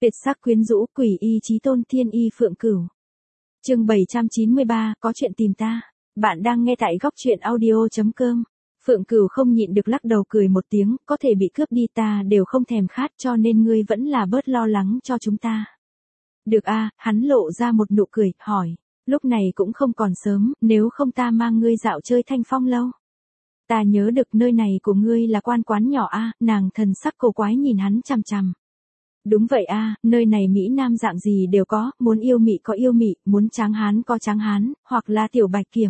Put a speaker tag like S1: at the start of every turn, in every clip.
S1: Tuyệt sắc quyến rũ, quỷ y chí tôn, thiên y Phượng Cửu. Chương 793, có chuyện tìm ta. Bạn đang nghe tại góc truyện audio.com. Phượng Cửu không nhịn được lắc đầu cười một tiếng, có thể bị cướp đi ta đều không thèm khát, cho nên ngươi vẫn là bớt lo lắng cho chúng ta. Được a, hắn lộ ra một nụ cười, hỏi, lúc này cũng không còn sớm, nếu không ta mang ngươi dạo chơi Thanh Phong lâu. Ta nhớ được nơi này của ngươi là quan quán nhỏ a, nàng thần sắc cổ quái nhìn hắn chằm chằm. Đúng vậy a, nơi này Mỹ Nam dạng gì đều có, muốn yêu mị có yêu mị, muốn tráng hán có tráng hán, hoặc là tiểu bạch kiểm.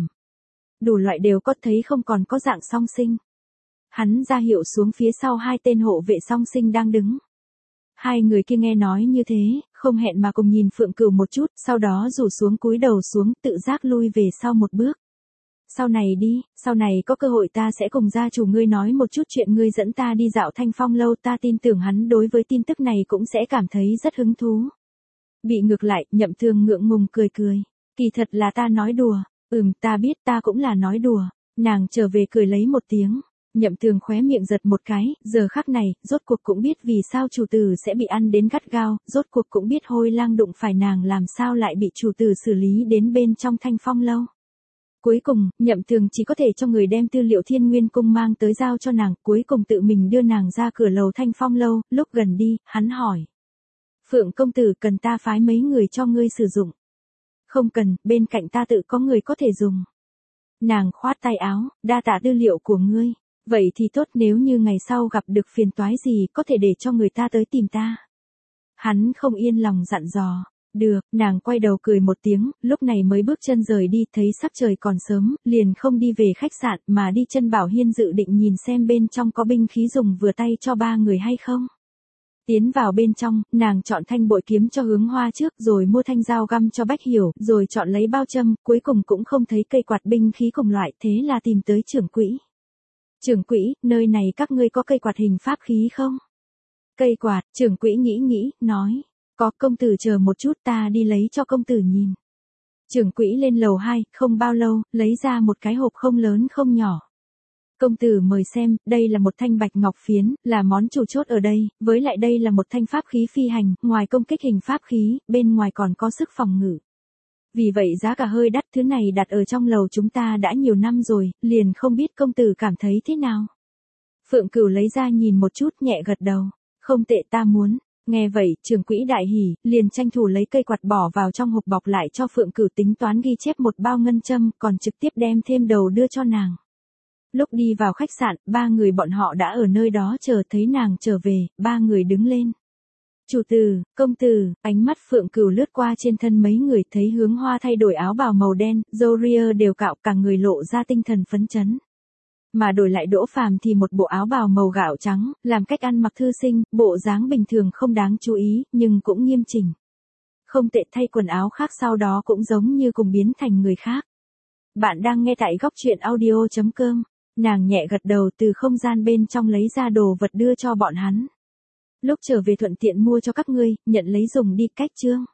S1: Đủ loại đều có, thấy không còn có dạng song sinh. Hắn ra hiệu xuống phía sau hai tên hộ vệ song sinh đang đứng. Hai người kia nghe nói như thế, không hẹn mà cùng nhìn Phượng Cửu một chút, sau đó rủ xuống cúi đầu xuống, tự giác lui về sau một bước. Sau này đi, sau này có cơ hội ta sẽ cùng gia chủ ngươi nói một chút chuyện ngươi dẫn ta đi dạo Thanh Phong lâu, ta tin tưởng hắn đối với tin tức này cũng sẽ cảm thấy rất hứng thú. Bị ngược lại, Nhậm Thường ngượng ngùng cười cười. Kỳ thật là ta nói đùa. Ta biết, ta cũng là nói đùa. Nàng trở về cười lấy một tiếng. Nhậm Thường khóe miệng giật một cái, giờ khắc này, rốt cuộc cũng biết vì sao chủ tử sẽ bị ăn đến gắt gao, rốt cuộc cũng biết Hôi Lang đụng phải nàng làm sao lại bị chủ tử xử lý đến bên trong Thanh Phong lâu. Cuối cùng, Nhậm Thường chỉ có thể cho người đem tư liệu Thiên Nguyên Cung mang tới giao cho nàng, cuối cùng tự mình đưa nàng ra cửa lầu Thanh Phong lâu, lúc gần đi, hắn hỏi. Phượng công tử cần ta phái mấy người cho ngươi sử dụng? Không cần, bên cạnh ta tự có người có thể dùng. Nàng khoát tay áo, đa tạ tư liệu của ngươi. Vậy thì tốt, nếu như ngày sau gặp được phiền toái gì có thể để cho người ta tới tìm ta. Hắn không yên lòng dặn dò. Được, nàng quay đầu cười một tiếng, lúc này mới bước chân rời đi, thấy sắc trời còn sớm, liền không đi về khách sạn mà đi chân Bảo Hiên dự định nhìn xem bên trong có binh khí dùng vừa tay cho ba người hay không. Tiến vào bên trong, nàng chọn thanh bội kiếm cho Hướng Hoa trước, rồi mua thanh dao găm cho Bách Hiểu, rồi chọn lấy bao châm, cuối cùng cũng không thấy cây quạt binh khí cùng loại, thế là tìm tới trưởng quỹ. Trưởng quỹ, nơi này các ngươi có cây quạt hình pháp khí không? Cây quạt, trưởng quỹ nghĩ, nói. Có, công tử chờ một chút, ta đi lấy cho công tử nhìn. Trưởng quỹ lên lầu 2, không bao lâu, lấy ra một cái hộp không lớn không nhỏ. Công tử mời xem, đây là một thanh bạch ngọc phiến, là món chủ chốt ở đây, với lại đây là một thanh pháp khí phi hành, ngoài công kích hình pháp khí, bên ngoài còn có sức phòng ngự. Vì vậy giá cả hơi đắt, thứ này đặt ở trong lầu chúng ta đã nhiều năm rồi, liền không biết công tử cảm thấy thế nào. Phượng Cửu lấy ra nhìn một chút, nhẹ gật đầu. Không tệ, ta muốn. Nghe vậy, trưởng quỹ đại hỉ, liền tranh thủ lấy cây quạt bỏ vào trong hộp bọc lại cho Phượng Cửu tính toán ghi chép một bao ngân châm, còn trực tiếp đem thêm đầu đưa cho nàng. Lúc đi vào khách sạn, ba người bọn họ đã ở nơi đó chờ, thấy nàng trở về, ba người đứng lên. Chủ tử, công tử, ánh mắt Phượng Cửu lướt qua trên thân mấy người, thấy Hướng Hoa thay đổi áo bào màu đen, râu ria đều cạo, cả người lộ ra tinh thần phấn chấn. Mà đổi lại Đỗ Phàm thì một bộ áo bào màu gạo trắng, làm cách ăn mặc thư sinh, bộ dáng bình thường không đáng chú ý, nhưng cũng nghiêm chỉnh. Không tệ, thay quần áo khác sau đó cũng giống như cùng biến thành người khác. Bạn đang nghe tại góc truyện audio.com. Nàng nhẹ gật đầu, từ không gian bên trong lấy ra đồ vật đưa cho bọn hắn. Lúc trở về thuận tiện mua cho các ngươi, nhận lấy dùng đi, cách chương.